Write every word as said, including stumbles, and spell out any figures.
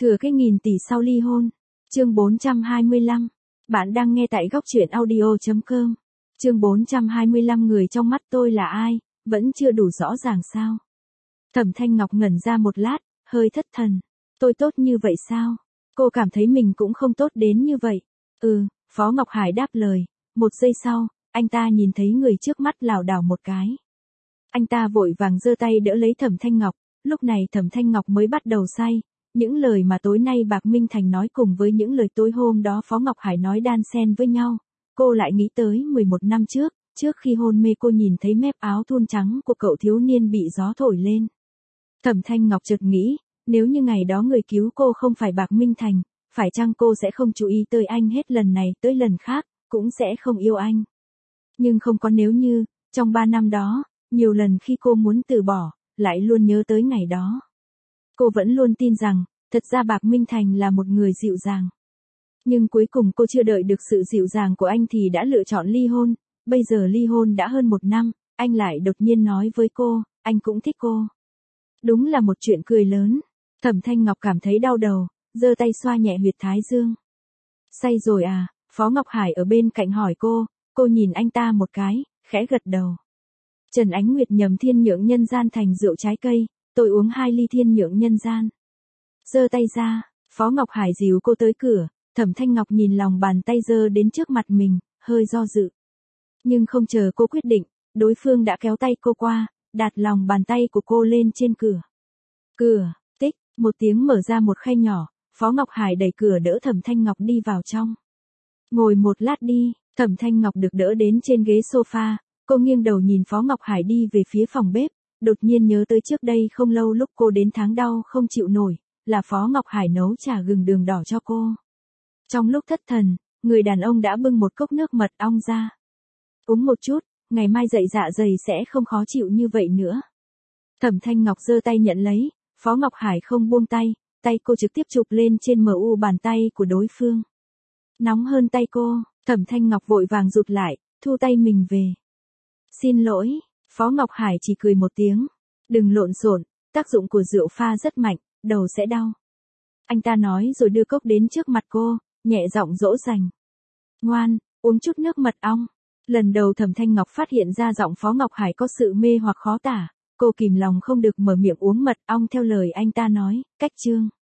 Thừa cái nghìn tỷ sau ly hôn. Chương bốn trăm hai mươi lăm. Bạn đang nghe tại góc truyện audio chấm com. Chương bốn trăm hai mươi lăm người trong mắt tôi là ai, vẫn chưa đủ rõ ràng sao? Thẩm Thanh Ngọc ngẩn ra một lát, hơi thất thần. Tôi tốt như vậy sao? Cô cảm thấy mình cũng không tốt đến như vậy. Ừ, Phó Ngọc Hải đáp lời. Một giây sau, anh ta nhìn thấy người trước mắt lảo đảo một cái. Anh ta vội vàng giơ tay đỡ lấy Thẩm Thanh Ngọc, lúc này Thẩm Thanh Ngọc mới bắt đầu say. Những lời mà tối nay Bạc Minh Thành nói cùng với những lời tối hôm đó Phó Ngọc Hải nói đan xen với nhau. Cô lại nghĩ tới mười một năm trước, trước khi hôn mê cô nhìn thấy mép áo thun trắng của cậu thiếu niên bị gió thổi lên. Thẩm Thanh Ngọc chợt nghĩ, nếu như ngày đó người cứu cô không phải Bạc Minh Thành, phải chăng cô sẽ không chú ý tới anh hết lần này tới lần khác, cũng sẽ không yêu anh. Nhưng không có nếu như, trong ba năm đó, nhiều lần khi cô muốn từ bỏ, lại luôn nhớ tới ngày đó. Cô vẫn luôn tin rằng, thật ra Bạc Minh Thành là một người dịu dàng. Nhưng cuối cùng cô chưa đợi được sự dịu dàng của anh thì đã lựa chọn ly hôn, bây giờ ly hôn đã hơn một năm, anh lại đột nhiên nói với cô, anh cũng thích cô. Đúng là một chuyện cười lớn. Thẩm Thanh Ngọc cảm thấy đau đầu, giơ tay xoa nhẹ huyệt thái dương. Say rồi à? Phó Ngọc Hải ở bên cạnh hỏi cô, cô nhìn anh ta một cái, khẽ gật đầu. Trần Ánh Nguyệt nhầm thiên nhượng nhân gian thành rượu trái cây, tôi uống hai ly thiên nhượng nhân gian. Giơ tay ra, Phó Ngọc Hải dìu cô tới cửa, Thẩm Thanh Ngọc nhìn lòng bàn tay giơ đến trước mặt mình, hơi do dự. Nhưng không chờ cô quyết định, đối phương đã kéo tay cô qua, đặt lòng bàn tay của cô lên trên cửa. Cửa, tích, một tiếng mở ra một khay nhỏ, Phó Ngọc Hải đẩy cửa đỡ Thẩm Thanh Ngọc đi vào trong. Ngồi một lát đi, Thẩm Thanh Ngọc được đỡ đến trên ghế sofa, cô nghiêng đầu nhìn Phó Ngọc Hải đi về phía phòng bếp, đột nhiên nhớ tới trước đây không lâu lúc cô đến tháng đau không chịu nổi, là Phó Ngọc Hải nấu trà gừng đường đỏ cho cô. Trong lúc thất thần, người đàn ông đã bưng một cốc nước mật ong ra. Uống một chút, ngày mai dậy dạ dày sẽ không khó chịu như vậy nữa. Thẩm Thanh Ngọc giơ tay nhận lấy, Phó Ngọc Hải không buông tay, tay cô trực tiếp chụp lên trên mờ u bàn tay của đối phương. Nóng hơn tay cô, Thẩm Thanh Ngọc vội vàng rụt lại, thu tay mình về. Xin lỗi, Phó Ngọc Hải chỉ cười một tiếng. Đừng lộn xộn, tác dụng của rượu pha rất mạnh, đầu sẽ đau. Anh ta nói rồi đưa cốc đến trước mặt cô, nhẹ giọng dỗ dành. Ngoan, uống chút nước mật ong. Lần đầu Thẩm Thanh Ngọc phát hiện ra giọng Phó Ngọc Hải có sự mê hoặc khó tả, cô kìm lòng không được mở miệng uống mật ong theo lời anh ta nói, cách chương.